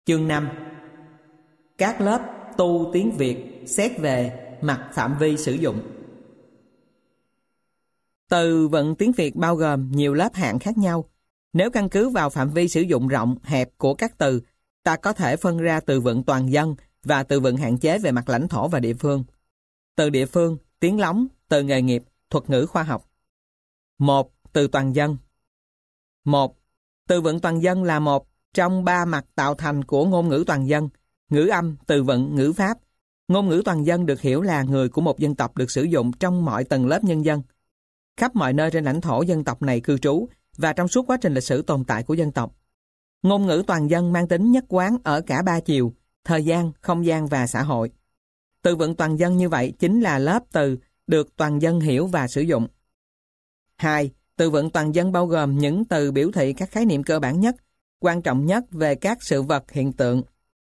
Chương 5. Các lớp tu tiếng Việt xét về mặt phạm vi sử dụng. Từ vựng tiếng Việt bao gồm nhiều lớp hạng khác nhau. Nếu căn cứ vào phạm vi sử dụng rộng, hẹp của các từ, ta có thể phân ra từ vựng toàn dân và từ vựng hạn chế về mặt lãnh thổ và địa phương. Từ địa phương, tiếng lóng, từ nghề nghiệp, thuật ngữ khoa học. 1. Từ toàn dân. 1. Từ vựng toàn dân là một trong ba mặt tạo thành của ngôn ngữ toàn dân: ngữ âm, từ vựng, ngữ pháp. Ngôn ngữ toàn dân được hiểu là người của một dân tộc được sử dụng trong mọi tầng lớp nhân dân, khắp mọi nơi trên lãnh thổ dân tộc này cư trú và trong suốt quá trình lịch sử tồn tại của dân tộc. Ngôn ngữ toàn dân mang tính nhất quán ở cả ba chiều: thời gian, không gian và xã hội. Từ vựng toàn dân như vậy chính là lớp từ được toàn dân hiểu và sử dụng. 2. Từ vựng toàn dân bao gồm những từ biểu thị các khái niệm cơ bản nhất, quan trọng nhất về các sự vật, hiện tượng,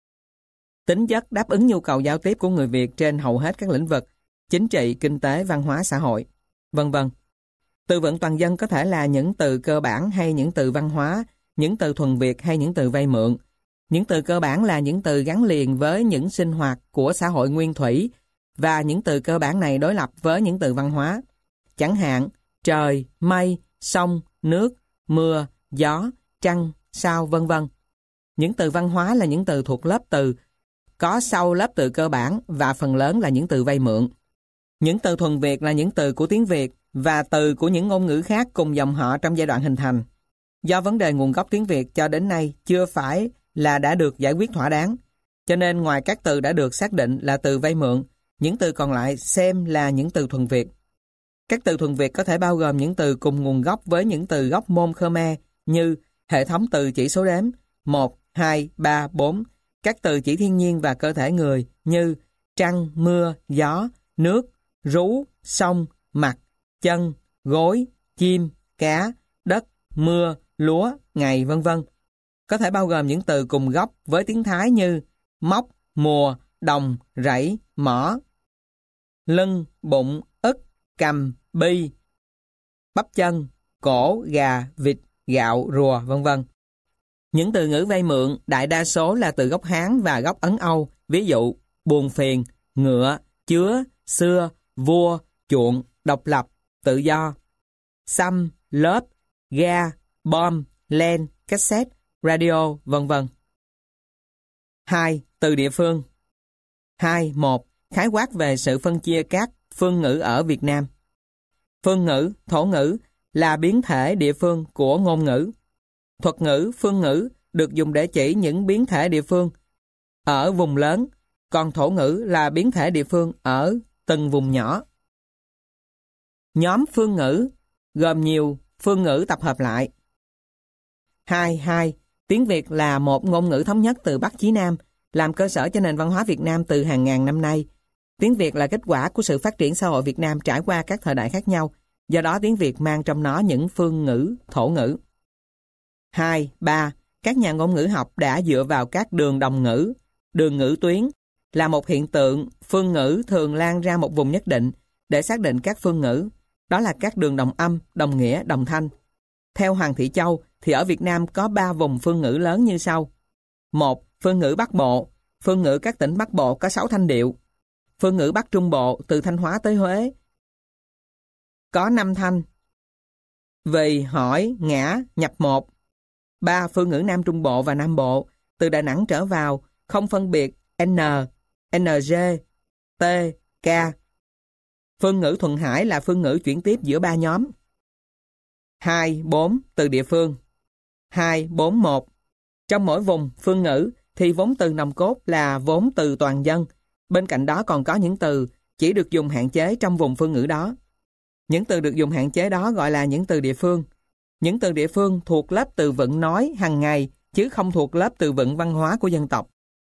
tính chất đáp ứng nhu cầu giao tiếp của người Việt trên hầu hết các lĩnh vực: chính trị, kinh tế, văn hóa, xã hội, vân vân. Từ vựng toàn dân có thể là những từ cơ bản hay những từ văn hóa, những từ thuần Việt hay những từ vay mượn. Những từ cơ bản là những từ gắn liền với những sinh hoạt của xã hội nguyên thủy, và những từ cơ bản này đối lập với những từ văn hóa. Chẳng hạn, trời, mây, sông, nước, mưa, gió, trăng, sao, vân vân. Những từ văn hóa là những từ thuộc lớp từ có sau lớp từ cơ bản và phần lớn là những từ vay mượn. Những từ thuần Việt là những từ của tiếng Việt và từ của những ngôn ngữ khác cùng dòng họ trong giai đoạn hình thành. Do vấn đề nguồn gốc tiếng Việt cho đến nay chưa phải là đã được giải quyết thỏa đáng, cho nên ngoài các từ đã được xác định là từ vay mượn, những từ còn lại xem là những từ thuần Việt. Các từ thuần Việt có thể bao gồm những từ cùng nguồn gốc với những từ gốc môn Khmer như hệ thống từ chỉ số đếm 1, 2, 3, 4, các từ chỉ thiên nhiên và cơ thể người như trăng, mưa, gió, nước, rú, sông, mặt, chân, gối, chim, cá, đất, mưa, lúa, ngày, vân vân. Có thể bao gồm những từ cùng gốc với tiếng Thái như móc, mùa, đồng, rẫy, mỏ, lưng, bụng, ức, cầm, bi, bắp chân, cổ, gà, vịt, gạo, rùa, vân vân. Những từ ngữ vay mượn đại đa số là từ gốc Hán và gốc Ấn Âu, ví dụ buồn phiền, ngựa, chứa, xưa, vua, chuộng, độc lập, tự do, xăm, lớp, ga, bom, len, cassette, radio, vân vân. 2. Từ địa phương. 2. 1. Khái quát về sự phân chia các phương ngữ ở Việt Nam. Phương ngữ, thổ ngữ là biến thể địa phương của ngôn ngữ. Thuật ngữ, phương ngữ được dùng để chỉ những biến thể địa phương ở vùng lớn, còn thổ ngữ là biến thể địa phương ở từng vùng nhỏ. Nhóm phương ngữ gồm nhiều phương ngữ tập hợp lại. 2. Tiếng Việt là một ngôn ngữ thống nhất từ Bắc chí Nam, làm cơ sở cho nền văn hóa Việt Nam từ hàng ngàn năm nay. Tiếng Việt là kết quả của sự phát triển xã hội Việt Nam trải qua các thời đại khác nhau, do đó tiếng Việt mang trong nó những phương ngữ, thổ ngữ. 2. 3. Các nhà ngôn ngữ học đã dựa vào các đường đồng ngữ, đường ngữ tuyến, là một hiện tượng phương ngữ thường lan ra một vùng nhất định để xác định các phương ngữ. Đó là các đường đồng âm, đồng nghĩa, đồng thanh. Theo Hoàng Thị Châu thì ở Việt Nam có 3 vùng phương ngữ lớn như sau. 1. Phương ngữ Bắc Bộ. Phương ngữ các tỉnh Bắc Bộ có 6 thanh điệu. Phương ngữ Bắc Trung Bộ từ Thanh Hóa tới Huế có 5 thanh: vì, hỏi, ngã, nhập 1. 3. Phương ngữ Nam Trung Bộ và Nam Bộ từ Đà Nẵng trở vào không phân biệt N, NG, T, K. Phương ngữ Thuận Hải là phương ngữ chuyển tiếp giữa 3 nhóm. 2. 4. Từ địa phương. 2, 4, 1. Trong mỗi vùng phương ngữ thì vốn từ nòng cốt là vốn từ toàn dân. Bên cạnh đó còn có những từ chỉ được dùng hạn chế trong vùng phương ngữ đó. Những từ được dùng hạn chế đó gọi là những từ địa phương. Những từ địa phương thuộc lớp từ vựng nói hàng ngày chứ không thuộc lớp từ vựng văn hóa của dân tộc.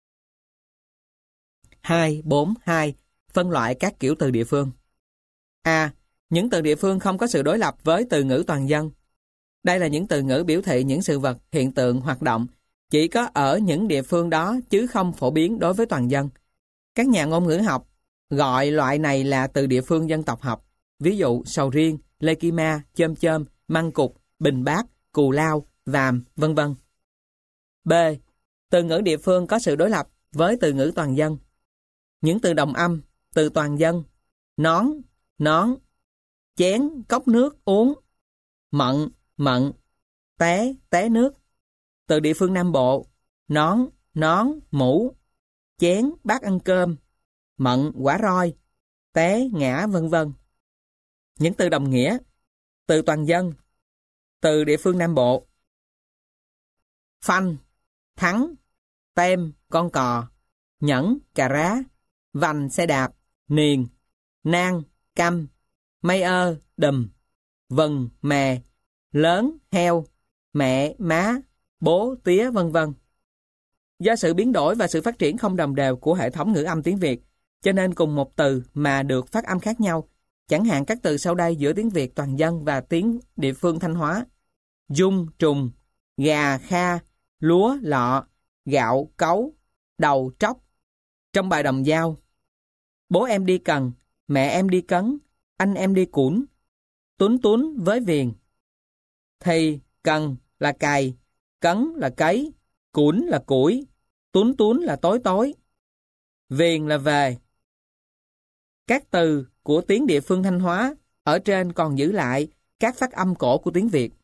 2, 4, 2. Phân loại các kiểu từ địa phương. A. Những từ địa phương không có sự đối lập với từ ngữ toàn dân. Đây là những từ ngữ biểu thị những sự vật, hiện tượng, hoạt động chỉ có ở những địa phương đó chứ không phổ biến đối với toàn dân. Các nhà ngôn ngữ học gọi loại này là từ địa phương dân tộc học. Ví dụ sầu riêng, lê kim ma, chôm chôm, măng cụt, bình bát, cù lao, vàm, vân vân. B. Từ ngữ địa phương có sự đối lập với từ ngữ toàn dân. Những từ đồng âm, từ toàn dân: nón, chén, cốc nước uống, mận, té nước. Từ địa phương Nam Bộ: nón, mũ, chén, bát ăn cơm, mận, quả roi, té, ngã, vân vân. Những từ đồng nghĩa. Từ toàn dân. Từ địa phương Nam Bộ: phanh, thắng, tem, con cò, nhẫn, cà rá, vành, xe đạp, niền, nang, căm, mây đùm, vần, mè, lớn, heo, mẹ, má, bố, tía, vân vân. Do sự biến đổi và sự phát triển không đồng đều của hệ thống ngữ âm tiếng Việt, cho nên cùng một từ mà được phát âm khác nhau. Chẳng hạn các từ sau đây giữa tiếng Việt toàn dân và tiếng địa phương Thanh Hóa: dung, trùng, gà, kha, lúa, lọ, gạo, cấu, đầu, tróc. Trong bài đồng dao: bố em đi cần, mẹ em đi cấn, anh em đi cũn, tún với viền. Thì cần là cày, cấn là cấy, cũn là củi, tún là tối. Viền là về. Các từ của tiếng địa phương Thanh Hóa ở trên còn giữ lại các phát âm cổ của tiếng Việt.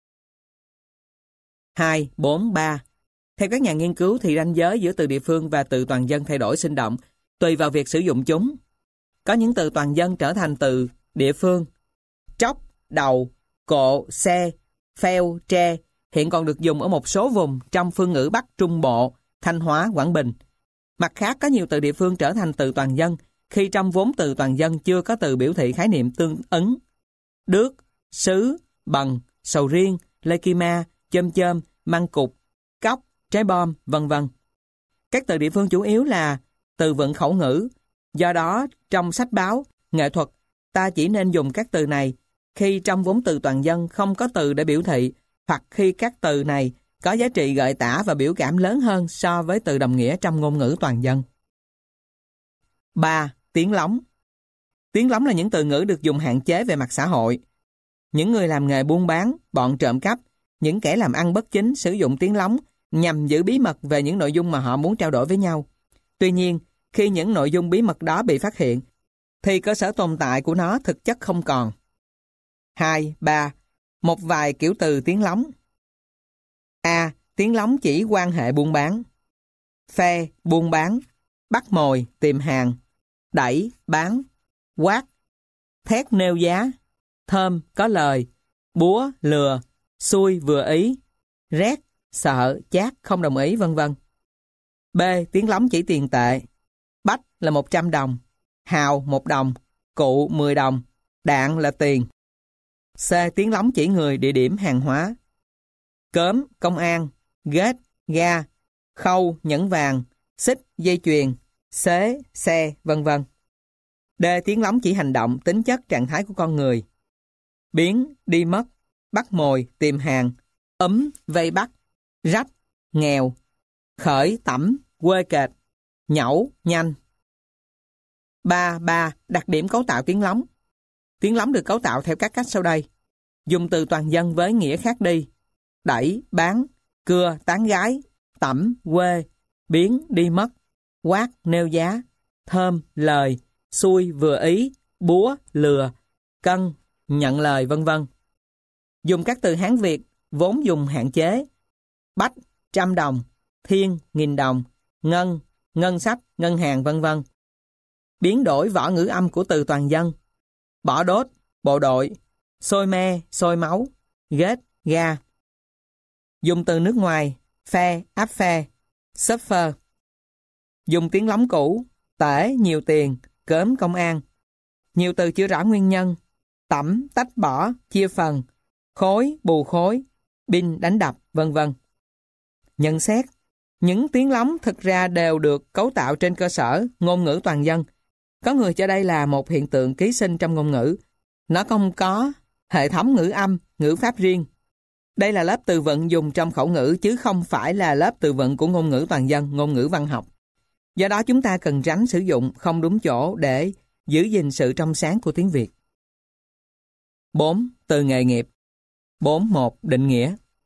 2, 4, 3. Theo các nhà nghiên cứu thì ranh giới giữa từ địa phương và từ toàn dân thay đổi sinh động tùy vào việc sử dụng chúng. Có những từ toàn dân trở thành từ địa phương. Tróc, đầu, cộ, xe, pheo, tre hiện còn được dùng ở một số vùng trong phương ngữ Bắc Trung Bộ, Thanh Hóa, Quảng Bình. Mặt khác, có nhiều từ địa phương trở thành từ toàn dân khi trong vốn từ toàn dân chưa có từ biểu thị khái niệm tương ứng. Đước, sứ, bần, sầu riêng, lê kim ma, chôm, măng cục, cóc, trái bom, vân vân. Các từ địa phương chủ yếu là từ vựng khẩu ngữ. Do đó, trong sách báo, nghệ thuật, ta chỉ nên dùng các từ này khi trong vốn từ toàn dân không có từ để biểu thị, hoặc khi các từ này có giá trị gợi tả và biểu cảm lớn hơn so với từ đồng nghĩa trong ngôn ngữ toàn dân. 3. Tiếng lóng. Tiếng lóng là những từ ngữ được dùng hạn chế về mặt xã hội. Những người làm nghề buôn bán, bọn trộm cắp, những kẻ làm ăn bất chính sử dụng tiếng lóng nhằm giữ bí mật về những nội dung mà họ muốn trao đổi với nhau. Tuy nhiên, khi những nội dung bí mật đó bị phát hiện, thì cơ sở tồn tại của nó thực chất không còn. 2, 3. Một vài kiểu từ tiếng lóng. A. Tiếng lóng chỉ quan hệ buôn bán. Phe, buôn bán. Bắt mồi, tìm hàng. Đẩy, bán. Quát, thét nêu giá. Thơm, có lời. Búa, lừa. Xui, vừa ý. Rét, sợ, chát, không đồng ý, vân vân. B. Tiếng lóng chỉ tiền tệ. Bách là 100 đồng. Hào, 1 đồng. Cụ, 10 đồng. Đạn là tiền. C. Tiếng lóng chỉ người, địa điểm, hàng hóa. Cớm, công an. Ghét, ga. Khâu, nhẫn vàng. Xích, dây chuyền. Xế, xe, vân vân. D. Tiếng lóng chỉ hành động, tính chất, trạng thái của con người. Biến, đi mất. Bắt mồi, tìm hàng. Vây bắt. Rách, nghèo. Khởi, tẩm, quê kệt. Nhẩu, nhanh. 3. Đặc điểm cấu tạo tiếng lóng. Tiếng lóng được cấu tạo theo các cách sau đây. Dùng từ toàn dân với nghĩa khác đi. Đẩy, bán. Cưa, tán gái. Tẩm, quê. Biến, đi mất. Quát, nêu giá. Thơm, lời. Xui, vừa ý. Búa, lừa. Cân, nhận lời, vân vân. Dùng các từ Hán Việt vốn dùng hạn chế. Bách, 100 đồng. Thiên, 1000 đồng. Ngân, ngân sách, ngân hàng, vân vân. Biến đổi võ ngữ âm của từ toàn dân. Bỏ đốt, bộ đội. Sôi me, sôi máu. Ghét, ga. Dùng từ nước ngoài. Phe, áp phe. Surfer. Dùng tiếng lóng cũ. Tể, nhiều tiền. Cớm, công an. Nhiều từ chưa rõ nguyên nhân. Tẩm, tách bỏ, chia phần. Khối, bù khối. Binh, đánh đập, vân vân. Nhận xét. Những tiếng lóng thực ra đều được cấu tạo trên cơ sở ngôn ngữ toàn dân. Có người cho đây là một hiện tượng ký sinh trong ngôn ngữ. Nó không có hệ thống ngữ âm, ngữ pháp riêng. Đây là lớp từ vựng dùng trong khẩu ngữ chứ không phải là lớp từ vựng của ngôn ngữ toàn dân, ngôn ngữ văn học. Do đó chúng ta cần tránh sử dụng không đúng chỗ để giữ gìn sự trong sáng của tiếng Việt. 4. Từ nghề nghiệp. 4.1. Định nghĩa.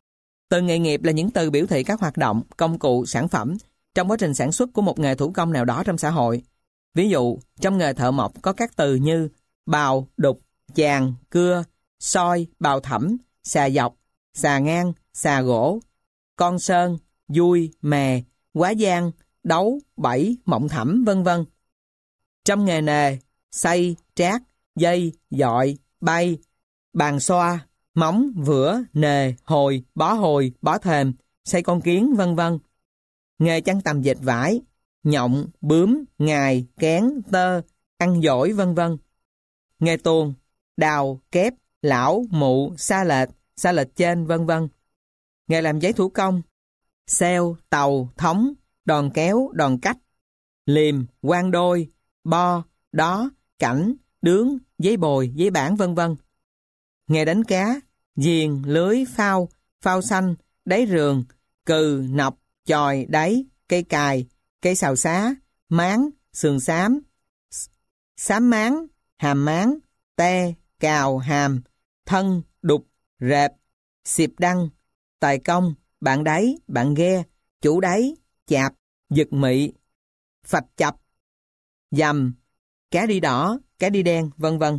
Từ nghề nghiệp là những từ biểu thị các hoạt động, công cụ, sản phẩm trong quá trình sản xuất của một nghề thủ công nào đó trong xã hội. Ví dụ, trong nghề thợ mộc có các từ như bào, đục, chàng, cưa, soi, bào thẩm, xà dọc, xà ngang, xà gỗ, con sơn, dui, mè, quá giang, đấu, bẫy, mộng thẩm, vân vân. Trong nghề nề, xay, trát, dây, dọi, bay, bàn xoa, móng, vữa, nề, hồi, bó thềm, xây con kiến, vân vân. Nghề chăn tằm dệt vải, nhộng, bướm, ngài, kén, tơ, ăn dổi, vân vân. Nghề tuồng, đào, kép, lão, mụ, sa lệch trên, vân vân. Nghề làm giấy thủ công, xeo, tàu, thống, đòn kéo, đòn cách, liềm, quan đôi, bo, đó, cảnh, đướng, giấy bồi, giấy bản, vân vân. Nghề đánh cá, diền, lưới, phao, phao xanh, đáy rường, cừ, nọc, chòi, đáy, cây cài, cây xào xá, máng, sườn xám, xám máng, hàm máng, te, cào, hàm, thân, đục, rệp, xịp đăng, tài công, bạn đáy, bạn ghe, chủ đáy, chạp, giật mị, phạch chập, dầm, cá đi đỏ, cá đi đen, vân vân.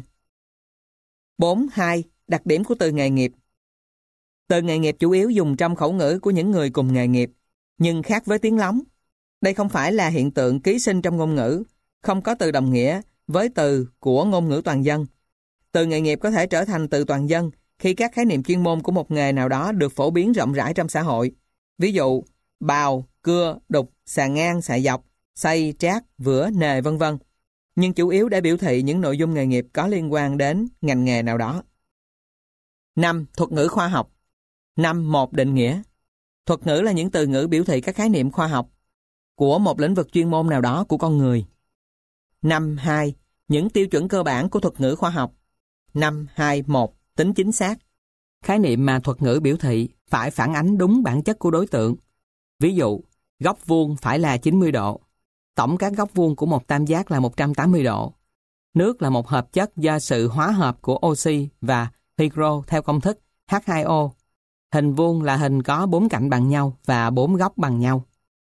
4.2. Đặc điểm của từ nghề nghiệp. Từ nghề nghiệp chủ yếu dùng trong khẩu ngữ của những người cùng nghề nghiệp, nhưng khác với tiếng lóng. Đây không phải là hiện tượng ký sinh trong ngôn ngữ, không có từ đồng nghĩa với từ của ngôn ngữ toàn dân. Từ nghề nghiệp có thể trở thành từ toàn dân khi các khái niệm chuyên môn của một nghề nào đó được phổ biến rộng rãi trong xã hội. Ví dụ, bào, cưa, đục, xà ngang, xà dọc, xay, trát, vữa, nề, vân vân. Nhưng chủ yếu để biểu thị những nội dung nghề nghiệp có liên quan đến ngành nghề nào đó. 5. Thuật ngữ khoa học. 5.1. Định nghĩa. Thuật ngữ là những từ ngữ biểu thị các khái niệm khoa học của một lĩnh vực chuyên môn nào đó của con người. 5.2. Những tiêu chuẩn cơ bản của thuật ngữ khoa học. 5.2.1. Tính chính xác. Khái niệm mà thuật ngữ biểu thị phải phản ánh đúng bản chất của đối tượng. Ví dụ, góc vuông phải là 90 độ. Tổng các góc vuông của một tam giác là 180 độ. Nước là một hợp chất do sự hóa hợp của oxy và hydro theo công thức H2O. Hình vuông là hình có 4 cạnh bằng nhau và 4 góc bằng nhau.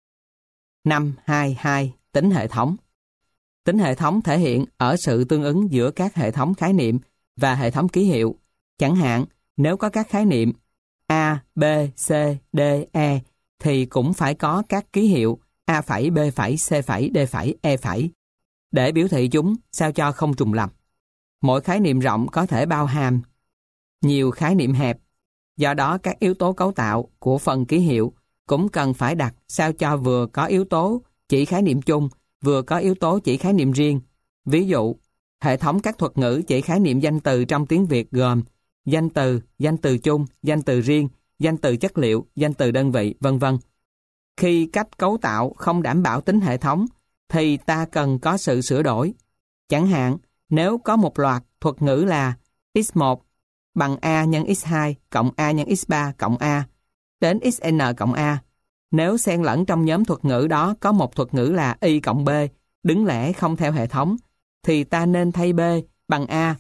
5.2.2. Tính hệ thống. Tính hệ thống thể hiện ở sự tương ứng giữa các hệ thống khái niệm và hệ thống ký hiệu. Chẳng hạn, nếu có các khái niệm A, B, C, D, E thì cũng phải có các ký hiệu A', B', C', D', E', để biểu thị chúng sao cho không trùng lặp. Mỗi khái niệm rộng có thể bao hàm nhiều khái niệm hẹp. Do đó các yếu tố cấu tạo của phần ký hiệu cũng cần phải đặt sao cho vừa có yếu tố chỉ khái niệm chung, vừa có yếu tố chỉ khái niệm riêng. Ví dụ, hệ thống các thuật ngữ chỉ khái niệm danh từ trong tiếng Việt gồm danh từ chung, danh từ riêng, danh từ chất liệu, danh từ đơn vị, vân vân. Khi cách cấu tạo không đảm bảo tính hệ thống, thì ta cần có sự sửa đổi. Chẳng hạn, nếu có một loạt thuật ngữ là x1 bằng A nhân x2 cộng A nhân x3 cộng A đến xn cộng A, nếu xen lẫn trong nhóm thuật ngữ đó có một thuật ngữ là y cộng B, đứng lẻ không theo hệ thống, thì ta nên thay B bằng A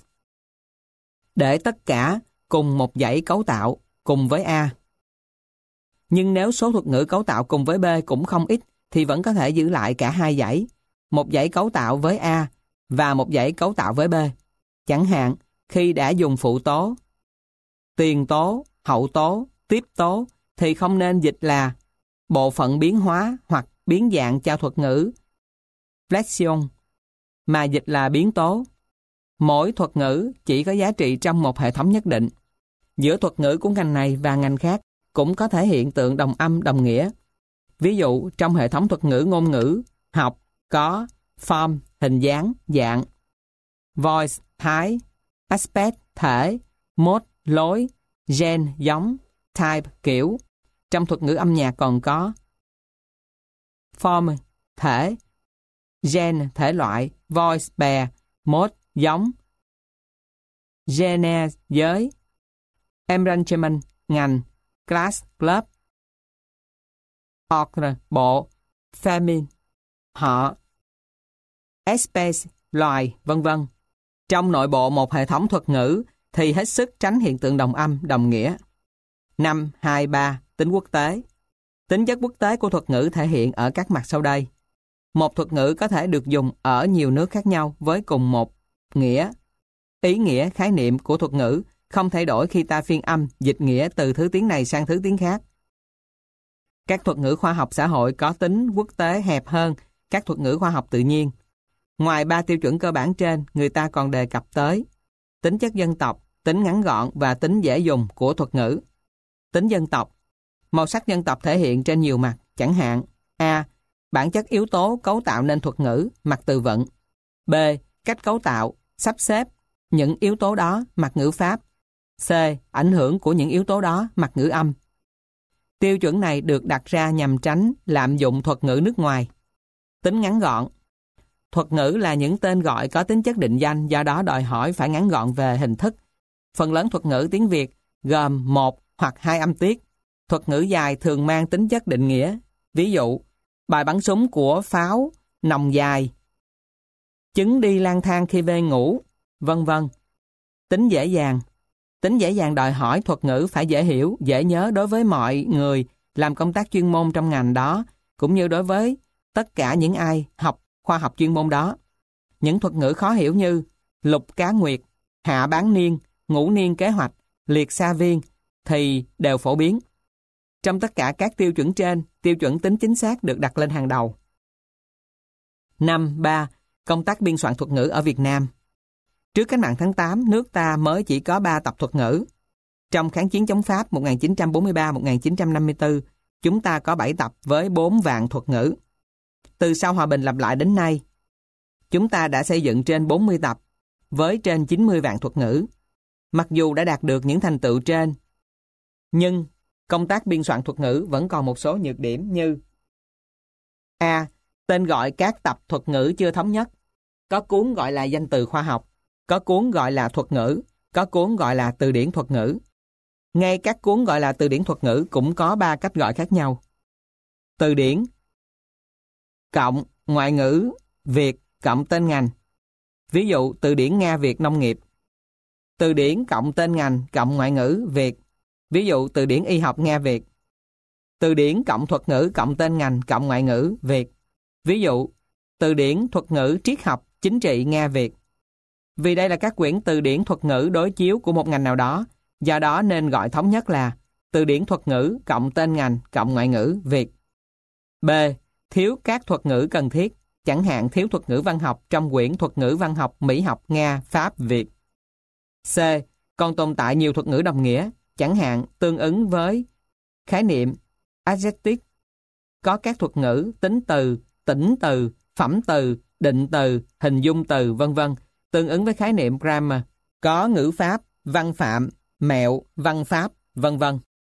để tất cả cùng một dãy cấu tạo cùng với A. Nhưng nếu số thuật ngữ cấu tạo cùng với B cũng không ít, thì vẫn có thể giữ lại cả hai dãy, một dãy cấu tạo với A và một dãy cấu tạo với B. Chẳng hạn, khi đã dùng phụ tố, tiền tố, hậu tố, tiếp tố, thì không nên dịch là bộ phận biến hóa hoặc biến dạng cho thuật ngữ flexion, mà dịch là biến tố. Mỗi thuật ngữ chỉ có giá trị trong một hệ thống nhất định. Giữa thuật ngữ của ngành này và ngành khác cũng có thể hiện tượng đồng âm đồng nghĩa. Ví dụ, trong hệ thống thuật ngữ ngôn ngữ học có form, hình dáng, dạng, voice, thái, aspect, thể, mode, lối, gen, giống, type, kiểu. Trong thuật ngữ âm nhạc còn có form, thể, gen, thể loại, voice, bè, mode, giống, genre, giới, arrangement, ngành, class, club, order, bộ, family, họ, espèce, loài, vân vân. Trong nội bộ một hệ thống thuật ngữ thì hết sức tránh hiện tượng đồng âm, đồng nghĩa. 5, 2, 3. Tính quốc tế. Tính chất quốc tế của thuật ngữ thể hiện ở các mặt sau đây. Một thuật ngữ có thể được dùng ở nhiều nước khác nhau với cùng một nghĩa. Ý nghĩa, khái niệm của thuật ngữ không thay đổi khi ta phiên âm, dịch nghĩa từ thứ tiếng này sang thứ tiếng khác. Các thuật ngữ khoa học xã hội có tính quốc tế hẹp hơn các thuật ngữ khoa học tự nhiên. Ngoài 3 tiêu chuẩn cơ bản trên, người ta còn đề cập tới tính chất dân tộc, tính ngắn gọn và tính dễ dùng của thuật ngữ. Tính dân tộc. Màu sắc dân tộc thể hiện trên nhiều mặt, chẳng hạn A. Bản chất yếu tố cấu tạo nên thuật ngữ, mặt từ vựng. B. Cách cấu tạo, sắp xếp những yếu tố đó, mặt ngữ pháp. C. Ảnh hưởng của những yếu tố đó, mặt ngữ âm. Tiêu chuẩn này được đặt ra nhằm tránh lạm dụng thuật ngữ nước ngoài. Tính ngắn gọn. Thuật ngữ là những tên gọi có tính chất định danh, do đó đòi hỏi phải ngắn gọn về hình thức. Phần lớn thuật ngữ tiếng Việt gồm 1 hoặc 2 âm tiết. Thuật ngữ dài thường mang tính chất định nghĩa. Ví dụ, bài bắn súng của pháo, nòng dài, trứng đi lang thang khi về ngủ, vân vân. Tính dễ dàng. Tính dễ dàng đòi hỏi thuật ngữ phải dễ hiểu, dễ nhớ đối với mọi người làm công tác chuyên môn trong ngành đó, cũng như đối với tất cả những ai học khoa học chuyên môn đó. Những thuật ngữ khó hiểu như lục cá nguyệt, hạ bán niên, ngũ niên kế hoạch, liệt sa viên thì đều phổ biến. Trong tất cả các tiêu chuẩn trên, tiêu chuẩn tính chính xác được đặt lên hàng đầu. 5.3. Công tác biên soạn thuật ngữ ở Việt Nam. Trước cách mạng tháng 8, nước ta mới chỉ có 3 tập thuật ngữ. Trong kháng chiến chống Pháp 1943-1954, chúng ta có 7 tập với 4 vạn thuật ngữ. Từ sau hòa bình lập lại đến nay, chúng ta đã xây dựng trên 40 tập với trên 90 vạn thuật ngữ. Mặc dù đã đạt được những thành tựu trên, nhưng công tác biên soạn thuật ngữ vẫn còn một số nhược điểm như A. Tên gọi các tập thuật ngữ chưa thống nhất. Có cuốn gọi là danh từ khoa học, có cuốn gọi là thuật ngữ, có cuốn gọi là từ điển thuật ngữ. Ngay các cuốn gọi là từ điển thuật ngữ cũng có 3 cách gọi khác nhau. Từ điển cộng ngoại ngữ Việt cộng tên ngành. Ví dụ từ điển Nga Việt nông nghiệp. Từ điển cộng tên ngành cộng ngoại ngữ Việt. Ví dụ từ điển y học Nga Việt. Từ điển cộng thuật ngữ cộng tên ngành cộng ngoại ngữ Việt. Ví dụ từ điển thuật ngữ triết học chính trị Nga Việt. Vì đây là các quyển từ điển thuật ngữ đối chiếu của một ngành nào đó, do đó nên gọi thống nhất là từ điển thuật ngữ cộng tên ngành cộng ngoại ngữ Việt. B. Thiếu các thuật ngữ cần thiết, chẳng hạn thiếu thuật ngữ văn học trong quyển thuật ngữ văn học Mỹ học Nga, Pháp, Việt. C. Còn tồn tại nhiều thuật ngữ đồng nghĩa, chẳng hạn tương ứng với khái niệm adjective. Có các thuật ngữ tính từ, tĩnh từ, phẩm từ, định từ, hình dung từ, vân vân, tương ứng với khái niệm grammar. Có ngữ pháp, văn phạm, mẹo, văn pháp, vân vân.